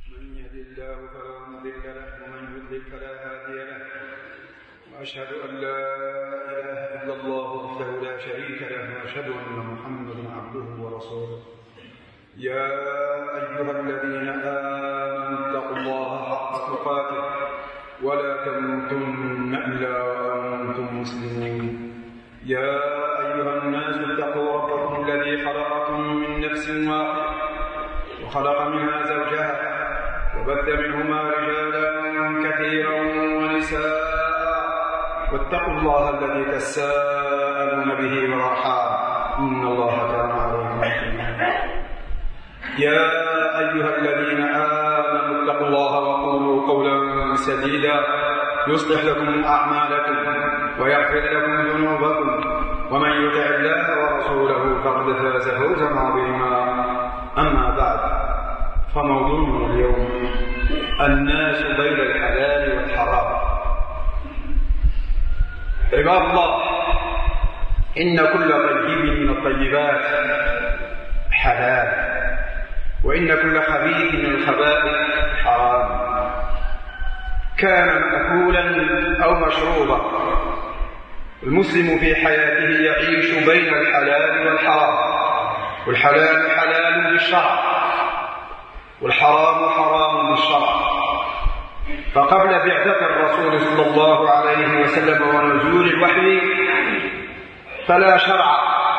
من يهد الله فلا مضل له ومن يضلل فلا هادي له، وأشهد أن لا إله إلا الله وحده لا شريك له، وأشهد أن محمدا عبده ورسوله. يا أيها الذين آمنوا اتقوا الله حق تقاته ولا تموتن إلا وأنتم مسلمون. يا أيها الناس اتقوا ربكم الذي خلقكم من نفس واحدة وخلق منها زوجها وبث منهما رجالا كثيرا ونساء، واتقوا الله الذي تساءلون به والأرحام إن الله كان عليكم رقيبا. يا أيها الذين آمنوا اتقوا الله وقولوا قولا سديدا يصلح لكم أعمالكم ويغفر لكم ذنوبكم، ومن يطع الله ورسوله فقد فاز فوزا عظيما. أما بعد، فموضوعنا اليوم الناس بين الحلال والحرام. عباد الله، إن كل طيب من الطيبات حلال، وإن كل خبيث من الخبائث حرام، كان مأكولا أو مشروبا. المسلم في حياته يعيش بين الحلال والحرام، والحلال حلال بالشرع والحرام حرام بالشرع. فقبل بعثة الرسول صلى الله عليه وسلم ونزول الوحي فلا شرع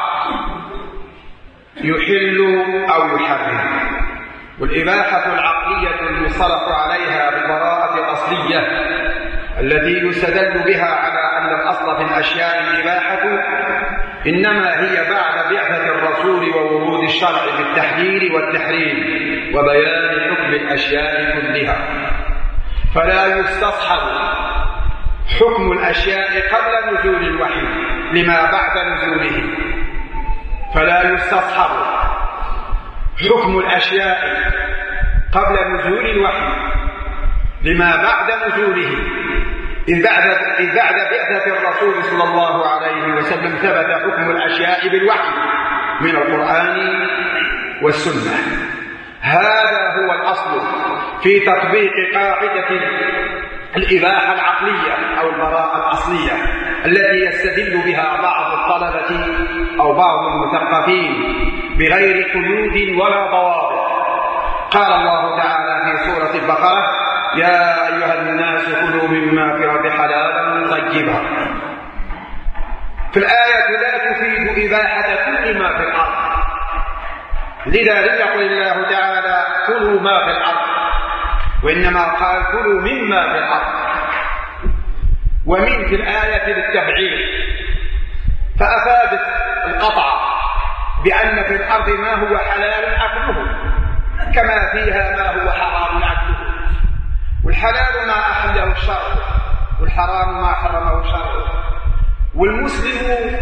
يحل أو يحرم، والإباحة العقلية المصطلح عليها بالبراءة الأصلية التي يستدل بها على أن الأصل في الأشياء الإباحة إنما هي بعد بعثة الرسول وورود الشرع بالتحليل والتحريم وبيان حكم الأشياء كلها. فلا يستصحب حكم الأشياء قبل نزول الوحي لما بعد نزوله، فلا يستصحب حكم الأشياء قبل نزول الوحي لما بعد نزوله، إذ بعد بعثة الرسول صلى الله عليه وسلم ثبت حكم الأشياء بالوحي من القرآن والسنة. هذا هو الأصل في تطبيق قاعدة الإباحة العقلية أو البراءة الأصلية التي يستدل بها بعض الطلبة أو بعض المثقفين بغير قيود ولا ضوابط. قال الله تعالى في سورة البقرة: يا أيها الناس كلوا مما في الأرض حلالا طيبا. في الآية لا تفيد إباحة كل ما في الأرض، لذا لم يقل الله تعالى كلوا ما في الأرض، وإنما قال كلوا مما في الأرض. ومن في الآية للتبعير، فأفادت القطع بأن في الأرض ما هو حلال أكله كما فيها ما هو حرام أكله، والحلال ما أحله الشرع والحرام ما حرمه الشرع. والمسلم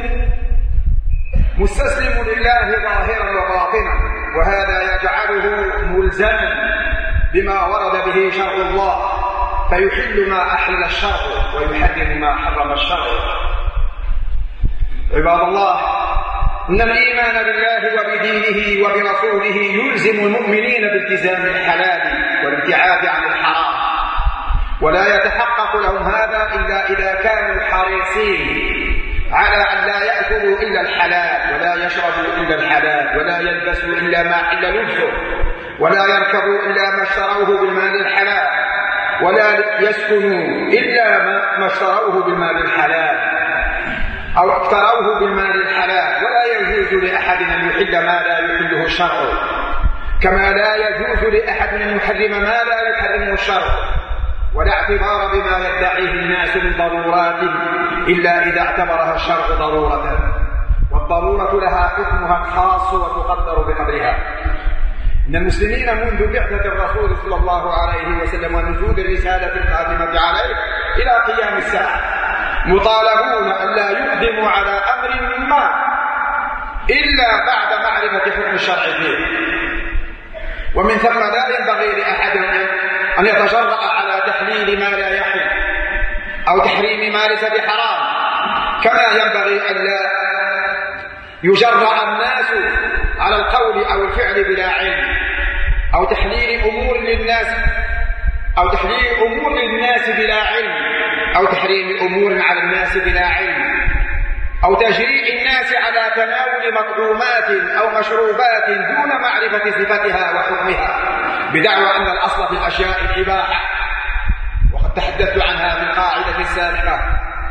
مستسلم لله ظاهرا وباطنا، وهذا يجعله ملزما بما ورد به شرع الله، فيحل ما أحل الشرع ويحرم ما حرم الشرع. عباد الله، إن الإيمان بالله وبدينه وبرسوله يلزم المؤمنين بالتزام الحلال والابتعاد عن الحرام، ولا يتحقق لهم هذا إلا إذا كانوا حريصين على أن لا يأكلوا إلا الحلال، ولا يشربوا إلا الحلال، ولا يلبسوا إلا ما حل لبسه، ولا يركبوا إلا ما اشتروه بالمال الحلال، ولا يسكنوا إلا ما اشتروه بالمال الحلال أو اقتروه بالمال الحلال. ولا يجوز لأحد أن يحل ما لا يحله الشرع، كما لا يجوز لأحد أن يحرم ما لا يحرمه الشرع. ولا اعتبار بما يدعيه الناس من ضرورات إلا إذا اعتبرها الشرع ضرورة، والضرورة لها حكمها الخاص وتقدر بقدرها. إن المسلمين منذ بعثة الرسول صلى الله عليه وسلم ونزول الرسالة القادمة عليه إلى قيام الساعة مطالبون أن لا يقدموا على أمر ما إلا بعد معرفة حكم الشرع فيه. ومن ثم لا ينبغي لأحد أن يتجرأ على تحليل ما لا يحل أو تحريم ما ليس بحرام، كما ينبغي أن لا يجرأ الناس على القول أو الفعل بلا علم. أو تحليل أمور للناس بلا علم، أو تحريم أمور على الناس بلا علم، أو تجريء الناس على تناول مطعومات أو مشروبات دون معرفة صفتها وحكمها بدعوى أن الأصل في الأشياء الإباحة. وقد تحدثت عنها في القاعدة السابقة.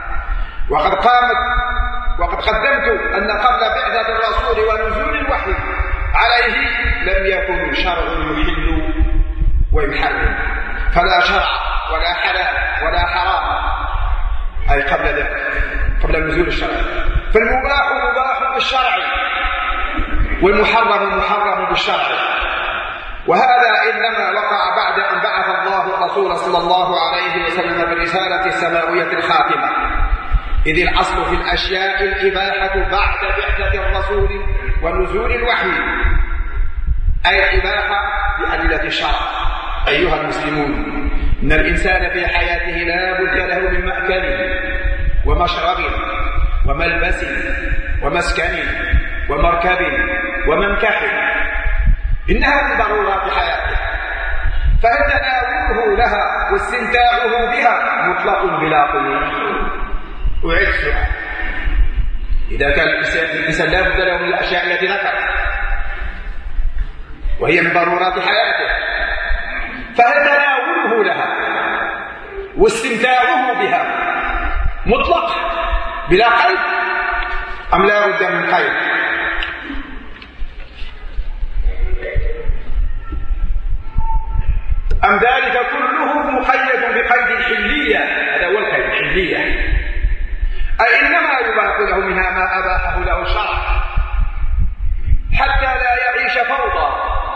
وقد قدمت أن قبل بعثة الرسول ونزول الوحي عليه لم يكن شرع يحل ويحرم، فلا شرع ولا حلال ولا حرام، أي قبل ذلك، قبل نزول الشرع. فالمباح مباح بالشرع، والمحرم محرم بالشرع. وهذا إنما وقع بعد أن بعث الله الرسول صلى الله عليه وسلم بالرسالة السماوية الخاتمة، إذ الأصل في الأشياء الإباحة بعد بعثة الرسول ونزول الوحي، أي الإباحة بأدلة الشرع. أيها المسلمون، إن الإنسان في حياته لا بد له من مأكل ومشرب وملبس ومسكن ومركب ومنكح، إنها من ضرورات حياته، فهل تناوله لها واستمتاعه بها مطلق بلا قيود؟ أعيد السؤال: إذا كان الإنسان لا بد له من الأشياء التي ذكرت وهي من ضرورات حياته، فهل تناوله لها واستمتاعه بها مطلق بلا قيد أم لا بد من قيد؟ أم ذلك كله مقيد بقيد الحلية؟ هذا هو القيد، الحلية، أي إنما يباح له منها ما أباحه له الشرع حتى لا يعيش فوضى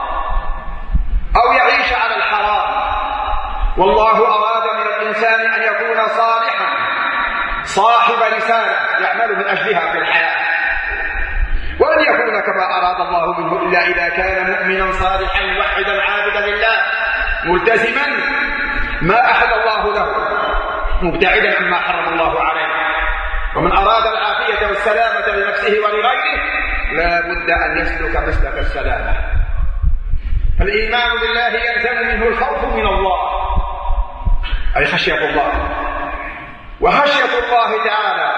أو يعيش على الحرام. والله أراد من الإنسان أن يكون صالحا صاحب رسالة يعمل من أجلها في الحياة، ولن يكون كما أراد الله منه إلا إذا كان مؤمنا صالحا موحدا عابدا لله ملتزما ما أحل الله له مبتعدا عما حرم الله عليه. ومن أراد العافية والسلامة لنفسه ولغيره لا بد أن يسلك مسلك السلامة. فالإيمان بالله يلزم منه الخوف من الله، أي خشية الله. وخشية الله تعالى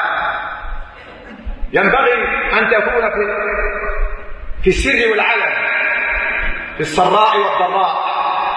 ينبغي أن تكون في السر والعلن، في السراء والضراء.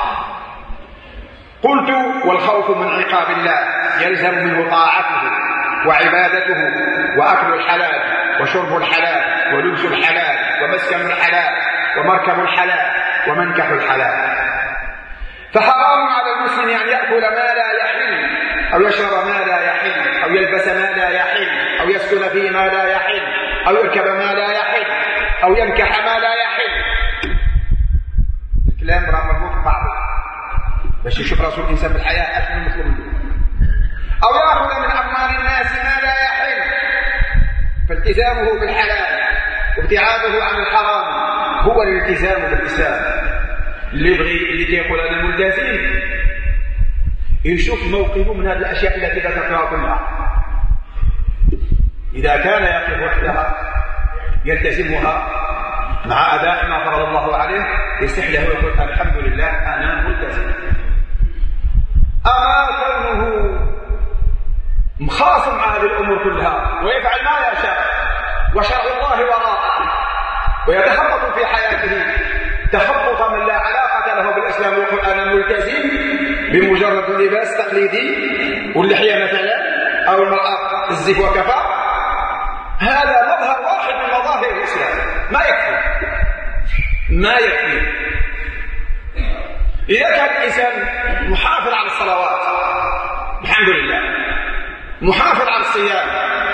قلت: والخوف من عقاب الله يلزم منه طاعته وعبادته وأكل الحلال وشرب الحلال ولبس الحلال ومسكن الحلال ومركب الحلال ومنكح الحلال. فحرام على المسلم أن يأكل ما لا يحل، أو يشرب ما لا يحل، أو يلبس ما لا يحل، أو يسكن في ما لا يحل، أو يركب ما لا يحل، أو ينكح ما لا يحل. الكلام راه مربوط ببعضه باش يشوف راسه الإنسان في الحياة أشنو مطلوب منه. أو يأخذ من أموال الناس ما لا يحل، فالتزامه بالحلال وابتعاده عن الحرام هو الالتزام بالإسلام. اللي يقول أنا ملتزم يشوف موقفه من هذه الأشياء التي ذكرتها كلها. إذا كان يقف وحدها يلتزمها مع أداء ما فرض الله عليه يصح له ويقول الحمد لله أنا ملتزم. أما كونه مخاصم مع هذه الأمور كلها ويفعل ما يشاء وشرع الله وراءه ويتخبط في حياته تخبط من لا علاقة له بالإسلام ويقول أنا ملتزم بمجرد لباس تقليدي واللحية مثلا أو المرأة الزيف وكفى، هذا مظهر واحد من مظاهر الإسلام، ما يكفي. إذا كان الإنسان محافظ على الصلوات الحمد لله، محافظ على الصيام،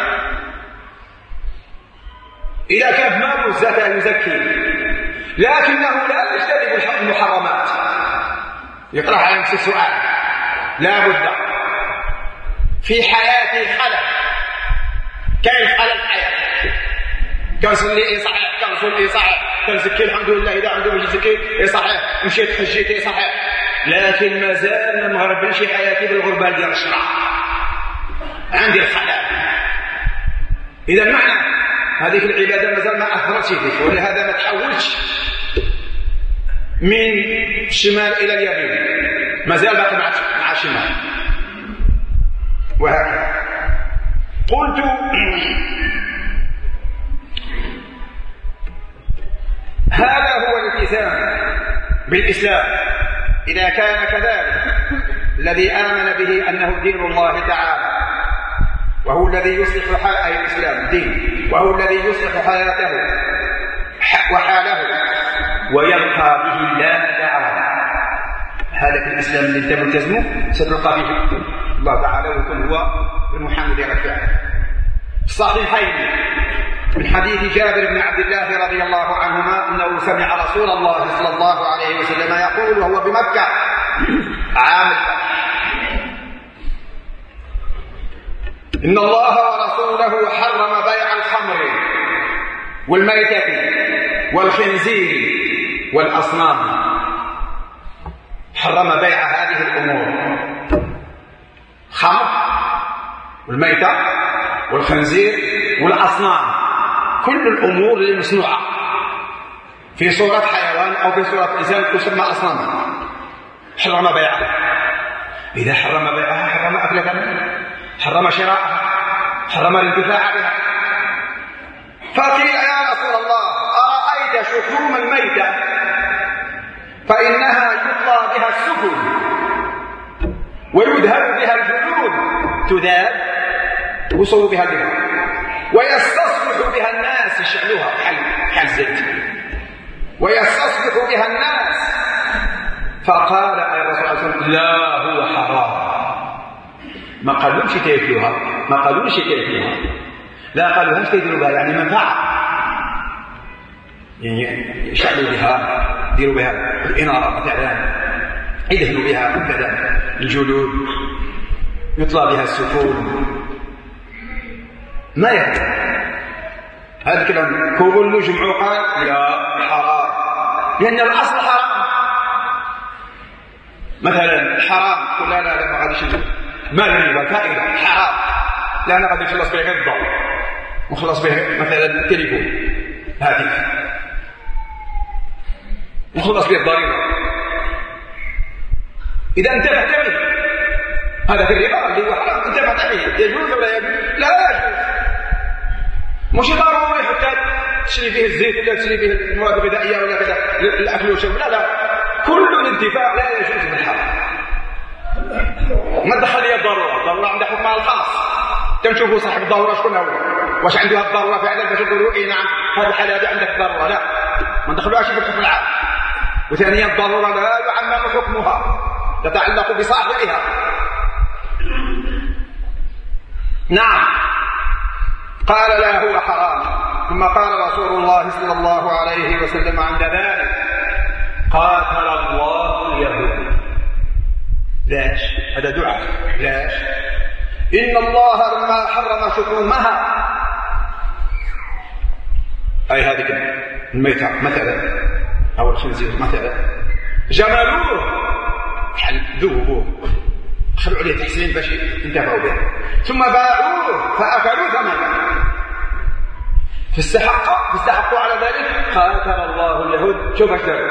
إذا كان ماله الزكاة يزكي، لكنه لا يجتنب المحرمات، يطرح على نفسه السؤال: لا بد في حياتي خلل، كيف خلل حياتي؟ كنصلي صحيح، كنصلي صحيح، كنزكي الحمد لله، إذا عنده باش يزكي صحيح، مشيت حجيتي صحيح، لكن مازال ما مغربلش حياتي بالغربال ديال الشرع، عندي الخلل. إذا المعنى هذه العبادة مازال ما أثرتش فيك، ولهذا ما تحولتش من الشمال إلى اليمين، ما زال باقي مع الشمال، وهكذا. قلت هذا هو الالتزام بالإسلام إذا كان كذلك، الذي آمن به أنه دين الله تعالى، وهو الذي يصلح أي الإسلام دين، وهو الذي يصلح حياته وحاله ويلقى به الله تعالى. هذا في الإسلام اللي أنت ملتزمه ستلقى به الله تعالى، ويكون هو بمحمد رفيعه. الصحيحين من حديث جابر بن عبد الله رضي الله عنهما أنه سمع رسول الله صلى الله عليه وسلم يقول وهو بمكة عام الفتح: إن الله ورسوله حرم بيع الخمر والميتة والخنزير والأصنام. حرم بيع هذه الأمور: خمر والميتة والخنزير والأصنام، كل الأمور المصنوعة في صورة حيوان أو في صورة إنسان تسمى أصناما، حرم بيعها. إذا حرم بيعها حرم أكلها، حرم شراءها، حرم الانتفاع بها. فقيل: يا رسول الله، أرأيت شحوم الميتة فإنها يطلى بها السفن ويذهب بها الجلود، تذاب وصلوا بها الدماء، ويستصبح بها الناس، يشعلوها حال الزيت، ويستصبح بها الناس. فقال الرسول صلى الله عليه وسلم: لا، هو حرام. ما قالوش تاكلوها، ما قالوش تاكلوها، لا قالوا هل تديروا بها يعني منفعة، يعني يشعلوا بها، يديروا بها الإنارة مثلا، يدهنوا بها كذا الجلود، يطلى بها السفون، ما يكفي. هذا الكلام كل جمعوا قال لا حرام، لأن الأصل حرام. مثلا حرام قل لا ما غاديش ما الربا كائن حرام، لا أنا غادي نخلص به غير الضوء، ونخلص به مثلا التليفون هاتف، ونخلص به الضريبة إذا انتفعت به. هذا في الربا اللي هو حرام، انتفعت به، يجوز ولا يجوز؟ لا يجوز. مش ضروري حتى تشري فيه الزيت ولا تشري فيه المواد الغذائية ولا كذا الأكل والشرب، لا، كل الانتفاع لا يجوز بالحرام. ما تدخل لي الضرورة عندها حكمها الخاص، تنشوفوا صاحب الضرورة شكون هو، واش عنده هذه الضرورة فعلا باش يقولوا إيه نعم هذه الحالة هذه عندك ضرورة، لا، ما ندخلوهاش في الحكم العام. وثانيا الضرورة لا يعمم حكمها، تتعلق بصاحبها. نعم، قال لا هو حرام. ثم قال رسول الله صلى الله عليه وسلم عند ذلك: قاتل الله اليهود. ليش؟ هذا دعاء. ليش؟ إن الله لما حرم شحومها، أي هذه الميتة مثلا أو الخنزير مثلا، جملوه ذوبوه، خلوا عليه تحسين باش ينتفعوا به، ثم باعوه فأكلوا ثمنه، فاستحقوا على ذلك. قاتل الله اليهود. شوف ايش داروا.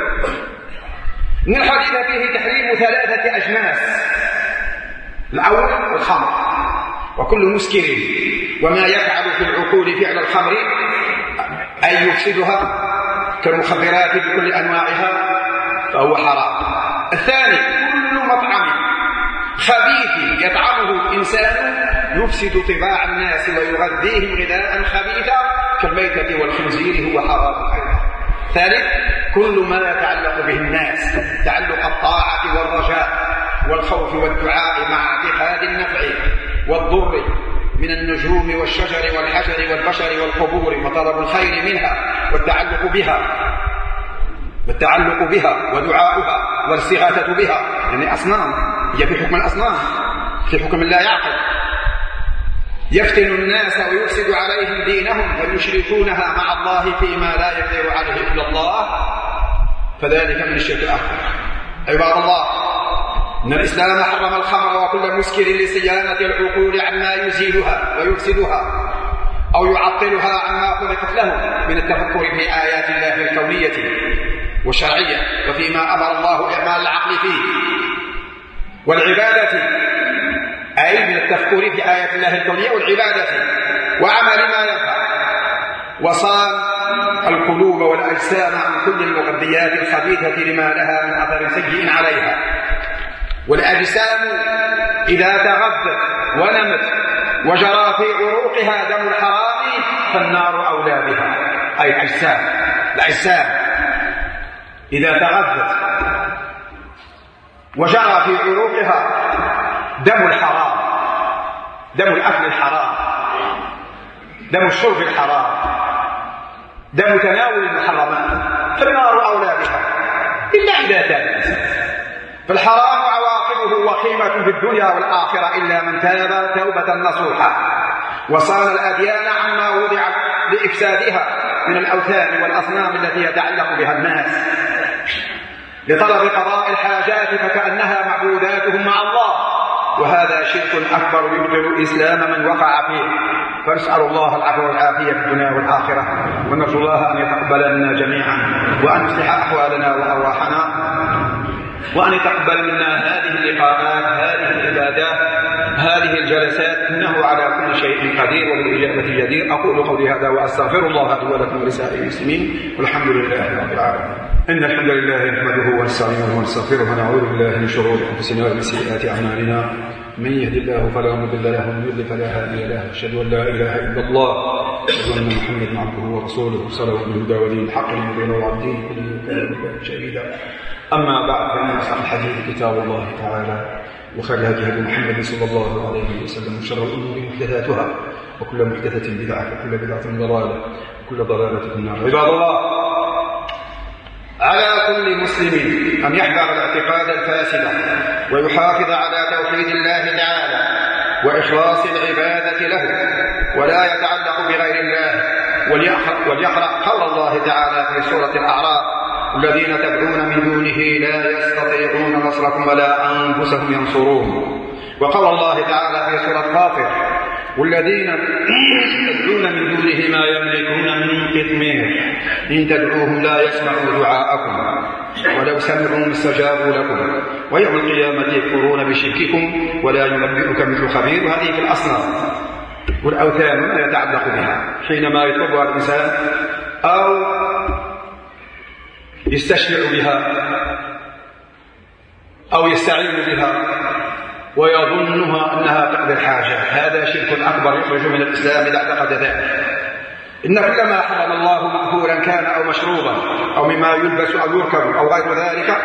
من الحديث فيه تحريم 3 أجناس: الأول الخمر وكل مسكر، وما يفعل في العقول فعل الخمر أي يفسدها كالمخدرات بكل أنواعها فهو حرام. الثاني كل مطعم خبيث يطعمه الإنسان يفسد طباع الناس ويغذيهم غذاء خبيثا كالميتة والخنزير هو حرام أيضا. ثالث كل ما يتعلق به الناس، تعلق الطاعة والرجاء والخوف والدعاء مع اعتقاد النفع والضر من النجوم والشجر والحجر والبشر والقبور، وطلب الخير منها والتعلق بها ودعاؤها والاستغاثة بها، يعني أصنام، هي في حكم الأصنام، في حكم لا يعقل. يفتن الناس ويفسد عليهم دينهم فيشركونها مع الله فيما لا يقدر عليه إلا الله، فذلك من الشرك الأكبر. عباد الله، إن الإسلام حرم الخمر وكل مسكر لصيانة العقول عما يزيلها ويفسدها أو يعطلها عما خلقت له من التفكر في آيات الله الكونية والشرعية وفيما أمر الله إعمال العقل فيه والعبادة، أي من التفكر في آيات الله الكونية والعبادة وعمل ما ينفع، وصان القلوب والأجسام عن كل المغذيات الخبيثة لما لها من أثر سيء عليها. والأجسام إذا تغذت ونمت وجرى في عروقها دم الحرام فالنار أولى بها. أي الأجسام إذا تغذت وجرى في عروقها دم الحرام، دم الأكل الحرام، دم الشرب الحرام، دم تناول المحرمات، فالنار أولى بها إلا إذا تاب. فالحرام عواقبه وخيمة في الدنيا والآخرة إلا من تاب توبة نصوحا وصان الأديان عما وضع لإفسادها من الأوثان والأصنام التي يتعلق بها الناس لطلب قضاء الحاجات فكأنها معبوداتهم مع الله، وهذا شرك أكبر يبطل إسلام من وقع فيه. فنسأل الله العفو والعافية في الدنيا والآخرة، ونرجو الله أن يتقبل منا جميعا وأن يصلح أحوالنا وأرواحنا، وأن يتقبل منا هذه اللقاءات، هذه العبادات، هذه الجلسات، إنه على كل شيء قدير وبالإجابة جدير. أقول قولي هذا وأستغفر الله لي ولكم ولسائر المسلمين، والحمد لله رب العالمين. إن الحمد لله نحمده ونستعينه ونستغفره ونعوذ بالله من شرور أنفسنا ومن سيئات أعمالنا، من يهد الله فلا مضل له ومن يضلل فلا هادي له. أشهد أن لا إله إلا الله وأشهد أن محمدا عبده ورسوله صلوات الهدى ودين الحق المبين والدين كله كان بالله شهيدا. أما بعد، فإن أصح الحديث كتاب الله تعالى، وخير الهدي هدي محمد صلى الله عليه وسلم، وشر الأمور محدثاتها، وكل محدثة بدعة، وكل بدعة ضلالة، وكل ضلالة في النار. عباد الله، على كل مسلم أن يحذر الاعتقاد الفاسد ويحافظ على توحيد الله تعالى وإخلاص العبادة له، ولا يتعلق بغير الله، وليقرأ قول الله تعالى في سورة الأعراف: الذين تدعون من دونه لا يستطيعون نصركم ولا أنفسهم ينصرون. وقول الله تعالى في سورة فاطر: والذين تدعون من دونه ما يملكون من قطمير إن تدعوهم لا يسمعوا دعاءكم ولو سمعوا استجابوا لكم ويوم القيامة يكفرون بشرككم ولا ينبئك مثل خبير. هذه في الأصنام والأوثان ما يتعلق بها حينما يطلبها الإنسان أو يستشفع بها أو يستعين بها ويظنها أنها تقضي الحاجة، هذا شرك أكبر يخرج من الإسلام إذا اعتقد ذلك. إن كل ما حرم الله مأكولا كان أو مشروبا أو مما يلبس أو يركب أو غير ذلك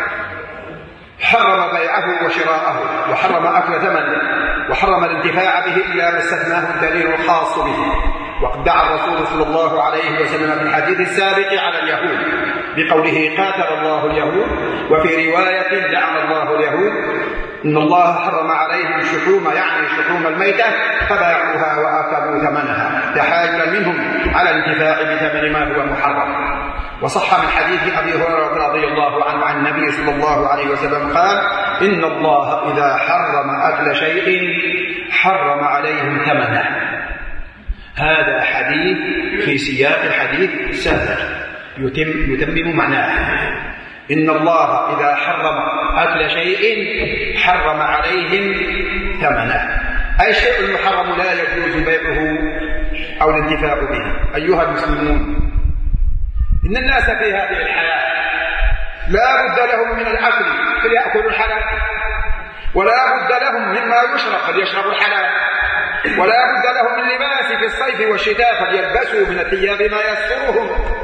حرم بيعه وشراءه، وحرم أكل ثمنه، وحرم الانتفاع به إلا ما استثناه الدليل الخاص به. وقد دعا الرسول صلى الله عليه وسلم في الحديث السابق على اليهود بقوله: قاتل الله اليهود. وفي رواية: لعن الله اليهود. إن الله حرم عليهم الشحوم، يعني شحوم الميتة، فباعوها وأكلوا ثمنها تحايلا منهم على الانتفاع بثمن ما هو محرم. وصح من حديث أبي هريرة رضي الله عنه عن النبي صلى الله عليه وسلم قال: إن الله إذا حرم أكل شيء حرم عليهم ثمنه. هذا حديث في سياق الحديث السابق يتمم معناه. إن الله إذا حرم أكل شيء حرم عليهم ثمنه، أي شيء المحرم لا يجوز بيعه أو الانتفاع به. أيها المسلمون، إن الناس في هذه الحياة لا بد لهم من الأكل فليأكلوا الحلال، ولا بد لهم مما يشرب فليشربوا الحلال، ولا بد لهم من لباس في الصيف والشتاء فليلبسوا من الثياب ما يسترهم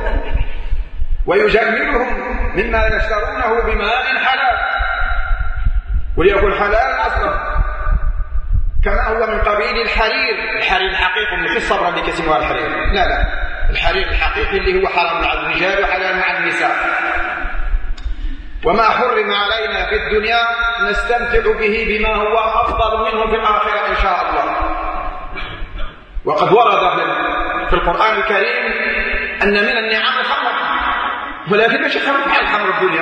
ويجملهم مما يشترونه بماء حلال، وليكن حلال أصلا كما هو من قبيل الحرير. الحرير الحقيقي مش الصبر اللي كسموها الحرير، لا، الحرير الحقيقي اللي هو حرام مع الرجال وحلال مع النساء. وما حرم علينا في الدنيا نستمتع به بما هو أفضل منه في الآخرة إن شاء الله. وقد ورد في القرآن الكريم أن من النعم الخمر، ولكن مش الخمر الدنيا،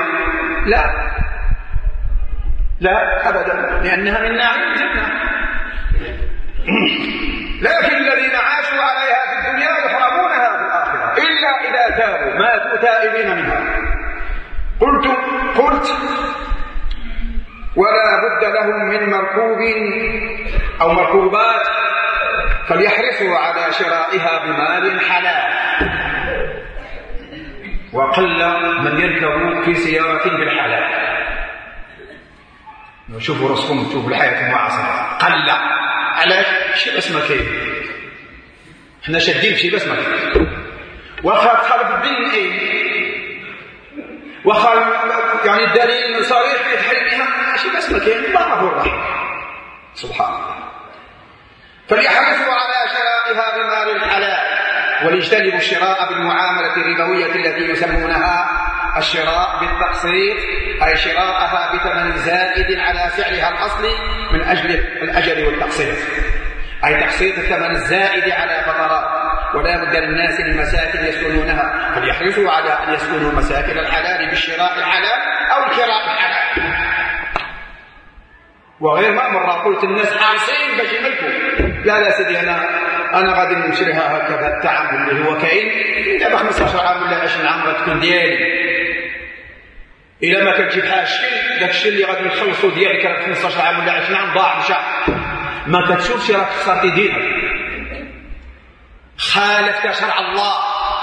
لا أبدا، لأنها من نعيم الجنة. لكن الذين عاشوا عليها في الدنيا يحرمونها في الآخرة إلا إذا تابوا، ماتوا تائبين منها. قلت ولا بد لهم من مركوب أو مركوبات فليحرصوا على شرائها بمال حلال، وقل من يركب في سيارة بالحلال. شوفوا رسكم، شوفوا الحياة المعاصرة قل. علاش؟ شي بس ما كاين، احنا شادين شي بس ما كاين. واخا تخالف الدين واخا يعني الدليل صريح في تحريمها، شي بس ما كاين. الله غفور رحيم سبحان الله. فليحرصوا على شرائها بمال الحلال، وليجتنبوا الشراء بالمعاملة الربوية التي يسمونها الشراء بالتقسيط، أي شراءها بثمن زائد على سعرها الأصلي من أجل الأجل والتقسيط، أي تقسيط الثمن الزائد على فترات. ولا بد للناس من مساكن يسكنونها، فليحرصوا على أن يسكنوا مساكن الحلال بالشراء الحلال أو الكراء الحلال. وغير ما مرة قلت الناس حارسين باش يملكوا. لا سيدي، أنا غادي نشريها هكذا التعامل اللي هو كاين دابا 15 عام ولا 20 عام غتكون ديالي. إلا ما كتجيب حاجة داك الشيء اللي غادي نخلصو ديالك راه 15 عام ولا 20 عام ضاع مشى، ما كتشوفش راك خسرتي دينك، خالفت شرع الله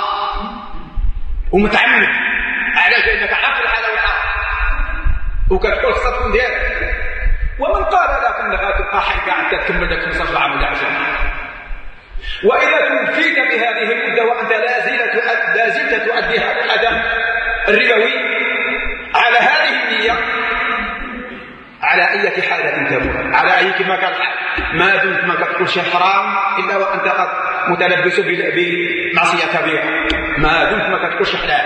ومتعمد. علاش؟ لأنك عارف الحلال والحرام وكتقول خصها تكون ديالك. ومن قال لك انك غتبقى حي قاعد تكمل لك 15 عام ولا 20 عام؟ واذا توفيت بهذه المده وانت لا زلت تؤدي هذا الاداء الربوي على هذه النيه، على اي حاله تموت، على اي كما قال الحال، ما دمت ما تقول شيء حرام الا وانت قد متلبس بمعصيه كبيره، ما دمت ما تقول شيء حلال،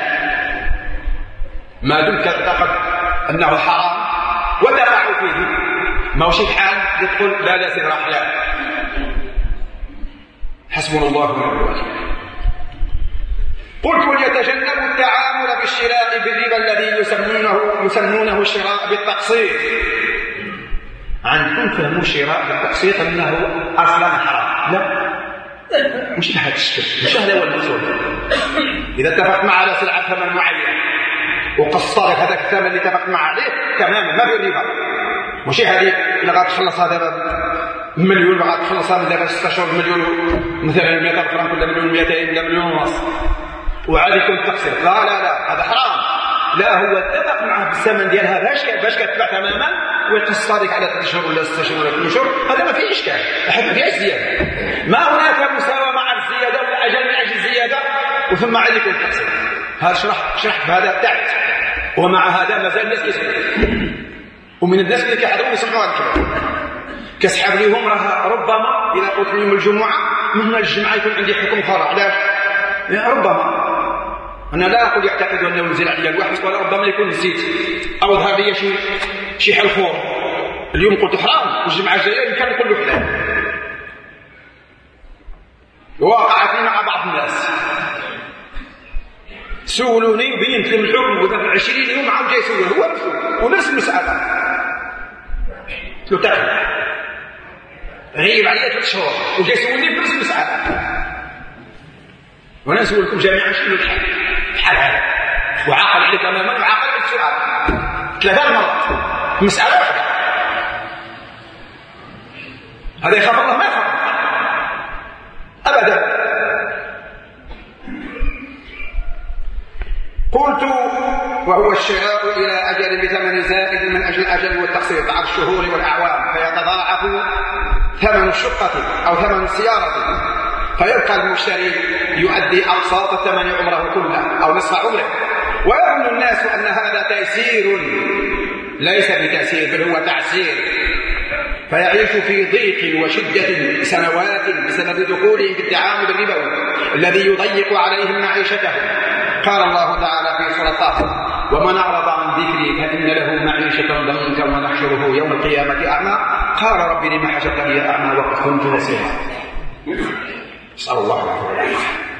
ما دمت تعتقد انه حرام ودفعوا فيه، ما وشي بحال تقول لا سير حلال. حسبنا الله ونعم الوكيل. قلت وليتجنبوا التعامل بالشراء بالربا الذي يسمونه الشراء بالتقسيط. عندكم فهموا الشراء بالتقسيط انه اصلا حرام؟ لا، مش بهذا الشكل، مش هذا هو المقصود. اذا اتفقت مع على سلعه ثمن معين وقصرت هذاك الثمن اللي اتفقت معه عليه تماما، ما في الربا. ماشي هذه اللي غتخلصها دابا مليون غتخلصها من دابا 6 شهور مليون، مثلا 100 فرنك ولا مليون 200 ولا مليون ونص، وعاد يكون التقسيط. لا هذا حرام. لا، هو اتفق معه بالثمن ديالها باش كتباع تماما ويقص لك على 3 شهور ولا 6 شهور ولا 2 شهور. هذا ما فيه اشكال، ما فيهاش زياده. ما هناك مساواه مع الزياده ولا اجل من اجل الزياده وثم عاد يكون التقسيط. هذا شرح بهذا تعبت. ومع هذا مازال الناس كيسمعوا، ومن الناس اللي كيحضروا يسمعوا هذا الكلام كسحب ليهم. راه ربما اذا قلت لهم الجمعه من الجمعه يكون عندي حكم اخر. علاش؟ ربما انا لا اقول يعتقد انه ينزل علي الوحي، ولا ربما يكون نسيت او ظهر لي شي حل خور. اليوم قلت حرام والجمعه الجايه يمكن نقول له حلال. وقعت مع بعض الناس سولوني وبينت لهم الحكم، وذاك 20 يوم عاود جاي يسول هو ونفس المساله. قلت له تعال غيب عليا 3 شهور وجاي يسولني بنفس المساله، وانا نسولكم جميعا شنو الحل هذا، وعاقل عليك تماما وعاقل عليك سؤال 3 مرات مساله واحده. هذا يخاف الله؟ ما يخاف ابدا. قلت وهو الشراء إلى أجل بثمن زائد من أجل الأجل والتقسيط على الشهور والأعوام، فيتضاعف ثمن الشقة أو ثمن السيارة، فيبقى المشتري يؤدي أقساط الثمن عمره كله أو نصف عمره. ويظن الناس أن هذا تيسير، ليس بتيسير بل هو تعسير، فيعيش في ضيق وشدة سنوات بسبب دخولهم في التعامل الربوي الذي يضيق عليهم معيشتهم. قال الله تعالى في سورة طه: ومن أعرض عن ذكري فإن له معيشة ضنكا ونحشره يوم القيامة أعمى قال رب لم حشرتني أعمى وقد كنت بصيرا. نسأل الله العافية.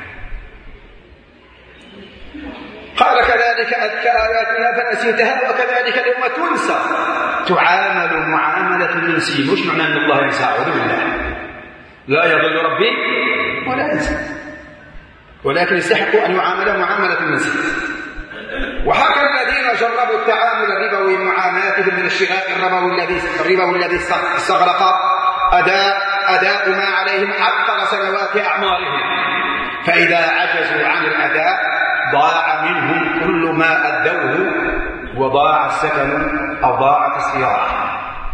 قال كذلك أتت آياتنا فنسيتها وكذلك اليوم تنسى. تعامل معاملة الإنسي. مش معنى أن الله ينسى، أعوذ بالله، لا يضل ربي ولا ينسى، ولكن يستحق أن يعامل معاملة الإنسي. وحكى الذين جروا جربوا التعامل الربوي معاناتهم من الشراء الربوي الذي استغرق أداء ما عليهم أكثر سنوات أعمارهم، فإذا عجزوا عن الأداء ضاع منهم كل ما أدوه، وضاع السكن أو ضاعت السيارة.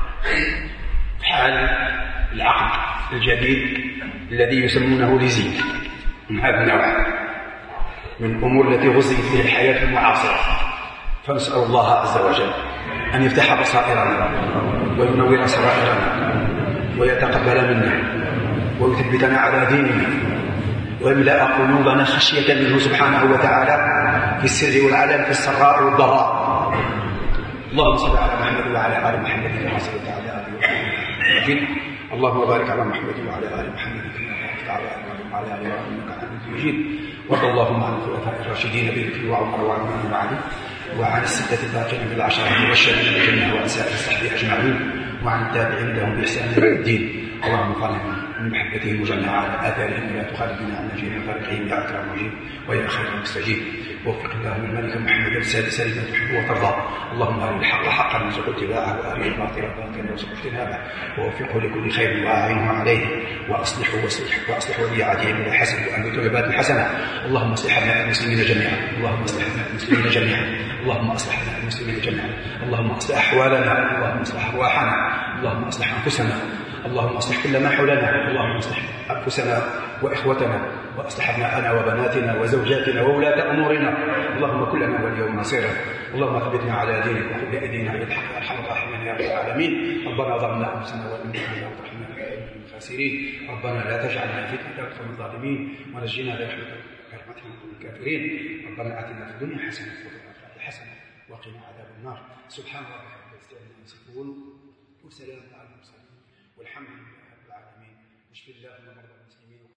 حال العقد الجديد الذي يسمونه ليزينج من هذا النوع من الأمور التي غزيت فيها الحياة المعاصرة. فنسأل الله عز وجل أن يفتح بصائرنا وينور سرائرنا ويتقبل منا ويثبتنا على ديننا ويملأ قلوبنا خشية منه سبحانه وتعالى في السر والعلن، في السراء والضراء. اللهم صل على محمد وعلى آل محمد كما صليت على آل محمد، اللهم بارك على محمد وعلى آل محمد كما باركت على آل إبراهيم وعلى آل إبراهيم إنك حميد مجيد. وارض اللهم عن الخلفاء الراشدين أبي بكر وعمر وعثمان وعلي وعن الستة الباقين بالعشرة المبشرين بالجنة وعن سائر الصحابة أجمعين وعن التابعين لهم بإحسان إلى يوم الدين. اللهم ارحمنا من محبتهم وجعلنا على آثارهم ولا تخالفنا عن نهجهم وطريقهم يا أكرم مجيب ويا خير المستجيب. وفق اللهم الملك محمد السادس لما تحب وترضى. اللهم أرنا الحق حقا وارزق اتباعه وأرنا الباطل باطلا وارزق اجتنابه ووفقه لكل خير وأعينه عليه وأصلح ولي عهده بلا حسن وأن طلبات حسنة. اللهم اصلح أبناء المسلمين جميعا، اللهم اصلح أبناء المسلمين جميعا، اللهم اصلح أبناء المسلمين جميعا، اللهم اصلح أحوالنا، اللهم اصلح أرواحنا، اللهم اصلح أنفسنا، اللهم اصلح كل ما حولنا، اللهم اصلح أنفسنا وإخوتنا وأصلح أبناءنا وبناتنا وزوجاتنا وولاة أمورنا. اللهم كن لنا واليوم نصيرا. اللهم ثبتنا على دينك وخذ بأيدينا إلى الحق أرحم الراحمين يا رب العالمين. ربنا ظلمنا أنفسنا وإن لم تغفر لنا وترحمنا لنكن من الخاسرين. ربنا لا تجعلنا فتنة للقوم الظالمين ونجنا برحمتك من الكافرين. ربنا آتنا في الدنيا حسنة وفي الآخرة حسنة وقنا عذاب النار. سبحان ربك رب العزة عما يصفون وسلام على المرسلين والحمد لله رب العالمين. بسم الله الرحمن الرحيم.